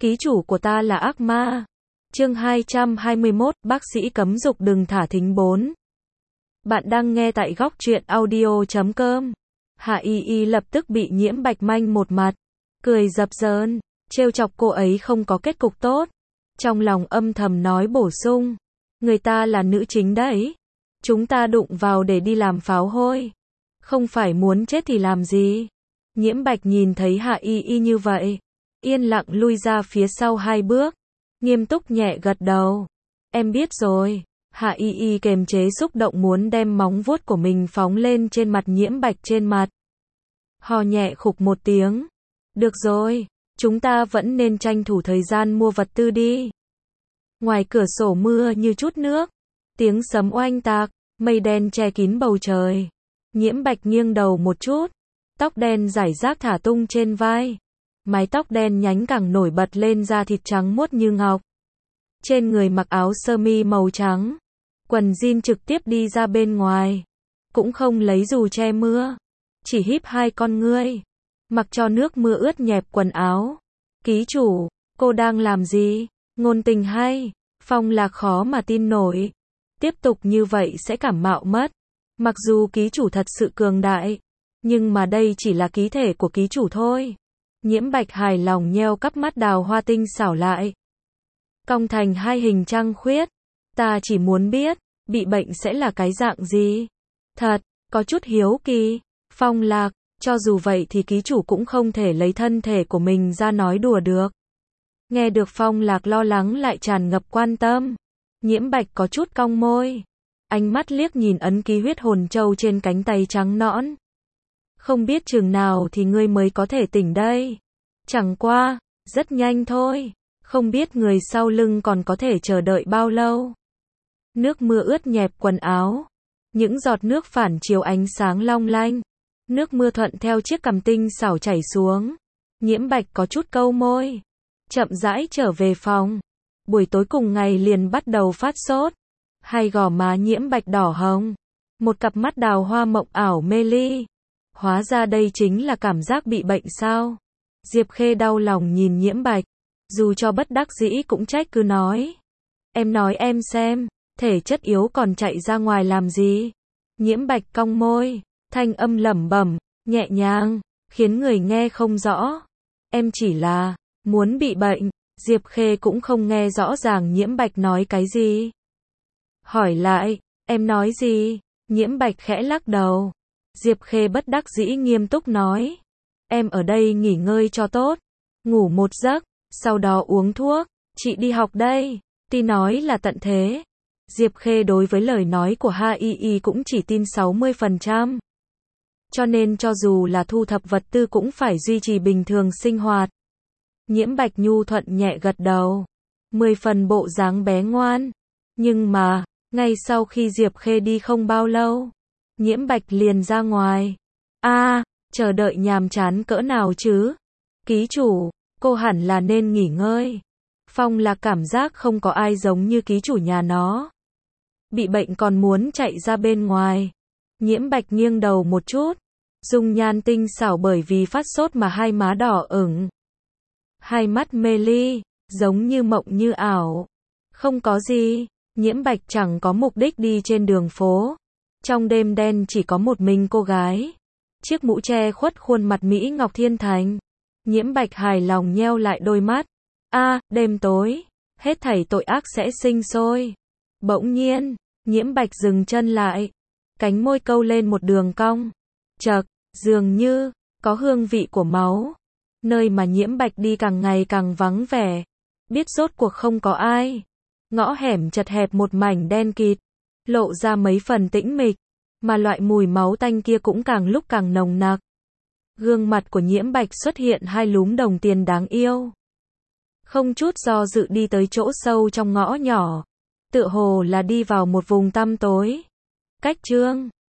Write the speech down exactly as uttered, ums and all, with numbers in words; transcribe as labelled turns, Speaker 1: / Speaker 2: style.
Speaker 1: Ký chủ của ta là ác ma. Chương hai trăm hai mươi mốt, bác sĩ cấm dục đừng thả thính bốn. Bạn đang nghe tại góc truyện audio chấm com. Hạ Y Y lập tức bị Nhiễm Bạch manh một mặt, cười dập dờn, trêu chọc cô ấy không có kết cục tốt. Trong lòng âm thầm nói bổ sung, người ta là nữ chính đấy. Chúng ta đụng vào để đi làm pháo hôi, không phải muốn chết thì làm gì. Nhiễm Bạch nhìn thấy Hạ Y Y như vậy, yên lặng lui ra phía sau hai bước, nghiêm túc nhẹ gật đầu. Em biết rồi. Hạ Y Y kềm chế xúc động muốn đem móng vuốt của mình phóng lên trên mặt Nhiễm Bạch trên mặt. Hò nhẹ khục một tiếng. Được rồi, chúng ta vẫn nên tranh thủ thời gian mua vật tư đi. Ngoài cửa sổ mưa như chút nước, tiếng sấm oanh tạc, mây đen che kín bầu trời. Nhiễm Bạch nghiêng đầu một chút, tóc đen rải rác thả tung trên vai. Mái tóc đen nhánh càng nổi bật lên da thịt trắng muốt như ngọc. Trên người mặc áo sơ mi màu trắng, quần jean trực tiếp đi ra bên ngoài, cũng không lấy dù che mưa, chỉ híp hai con ngươi, mặc cho nước mưa ướt nhẹp quần áo. Ký chủ, cô đang làm gì? Ngôn tình hay, Phong Lạc khó mà tin nổi. Tiếp tục như vậy sẽ cảm mạo mất. Mặc dù ký chủ thật sự cường đại, nhưng mà đây chỉ là ký thể của ký chủ thôi. Nhiễm Bạch hài lòng nheo cắp mắt đào hoa tinh xảo lại, cong thành hai hình trăng khuyết. Ta chỉ muốn biết, bị bệnh sẽ là cái dạng gì? Thật, có chút hiếu kỳ. Phong Lạc, cho dù vậy thì ký chủ cũng không thể lấy thân thể của mình ra nói đùa được. Nghe được Phong Lạc lo lắng lại tràn ngập quan tâm, Nhiễm Bạch có chút cong môi, ánh mắt liếc nhìn ấn ký huyết hồn châu trên cánh tay trắng nõn. Không biết chừng nào thì ngươi mới có thể tỉnh đây. Chẳng qua, rất nhanh thôi. Không biết người sau lưng còn có thể chờ đợi bao lâu. Nước mưa ướt nhẹp quần áo, những giọt nước phản chiếu ánh sáng long lanh. Nước mưa thuận theo chiếc cằm tinh xảo chảy xuống. Nhiễm Bạch có chút câu môi, chậm rãi trở về phòng. Buổi tối cùng ngày liền bắt đầu phát sốt. Hai gò má Nhiễm Bạch đỏ hồng, một cặp mắt đào hoa mộng ảo mê ly. Hóa ra đây chính là cảm giác bị bệnh sao? Diệp Khê đau lòng nhìn Nhiễm Bạch, dù cho bất đắc dĩ cũng trách cứ nói. Em nói em xem, thể chất yếu còn chạy ra ngoài làm gì? Nhiễm Bạch cong môi, thanh âm lẩm bẩm, nhẹ nhàng, khiến người nghe không rõ. Em chỉ là muốn bị bệnh. Diệp Khê cũng không nghe rõ ràng Nhiễm Bạch nói cái gì. Hỏi lại, em nói gì? Nhiễm Bạch khẽ lắc đầu. Diệp Khê bất đắc dĩ nghiêm túc nói, em ở đây nghỉ ngơi cho tốt, ngủ một giấc, sau đó uống thuốc, chị đi học đây. Tuy nói là tận thế, Diệp Khê đối với lời nói của Hạ Y Y cũng chỉ tin sáu mươi phần trăm. Cho nên cho dù là thu thập vật tư cũng phải duy trì bình thường sinh hoạt. Nhiễm Bạch nhu thuận nhẹ gật đầu, mười phần bộ dáng bé ngoan. Nhưng mà, ngay sau khi Diệp Khê đi không bao lâu, Nhiễm Bạch liền ra ngoài. A, à, chờ đợi nhàm chán cỡ nào chứ? Ký chủ, cô hẳn là nên nghỉ ngơi. Phong Lạc cảm giác không có ai giống như ký chủ nhà nó. Bị bệnh còn muốn chạy ra bên ngoài. Nhiễm Bạch nghiêng đầu một chút, dung nhan tinh xảo bởi vì phát sốt mà hai má đỏ ửng. Hai mắt mê ly, giống như mộng như ảo. Không có gì, Nhiễm Bạch chẳng có mục đích đi trên đường phố. Trong đêm đen chỉ có một mình cô gái. Chiếc mũ che khuất khuôn mặt Mỹ Ngọc Thiên Thành. Nhiễm Bạch hài lòng nheo lại đôi mắt. A, à, đêm tối, hết thảy tội ác sẽ sinh sôi. Bỗng nhiên, Nhiễm Bạch dừng chân lại, cánh môi câu lên một đường cong. Chậc, dường như có hương vị của máu. Nơi mà Nhiễm Bạch đi càng ngày càng vắng vẻ. Biết rốt cuộc không có ai. Ngõ hẻm chật hẹp một mảnh đen kịt, lộ ra mấy phần tĩnh mịch, mà loại mùi máu tanh kia cũng càng lúc càng nồng nặc. Gương mặt của Nhiễm Bạch xuất hiện hai lúm đồng tiền đáng yêu. Không chút do dự đi tới chỗ sâu trong ngõ nhỏ, tựa hồ là đi vào một vùng tăm tối. Cách chương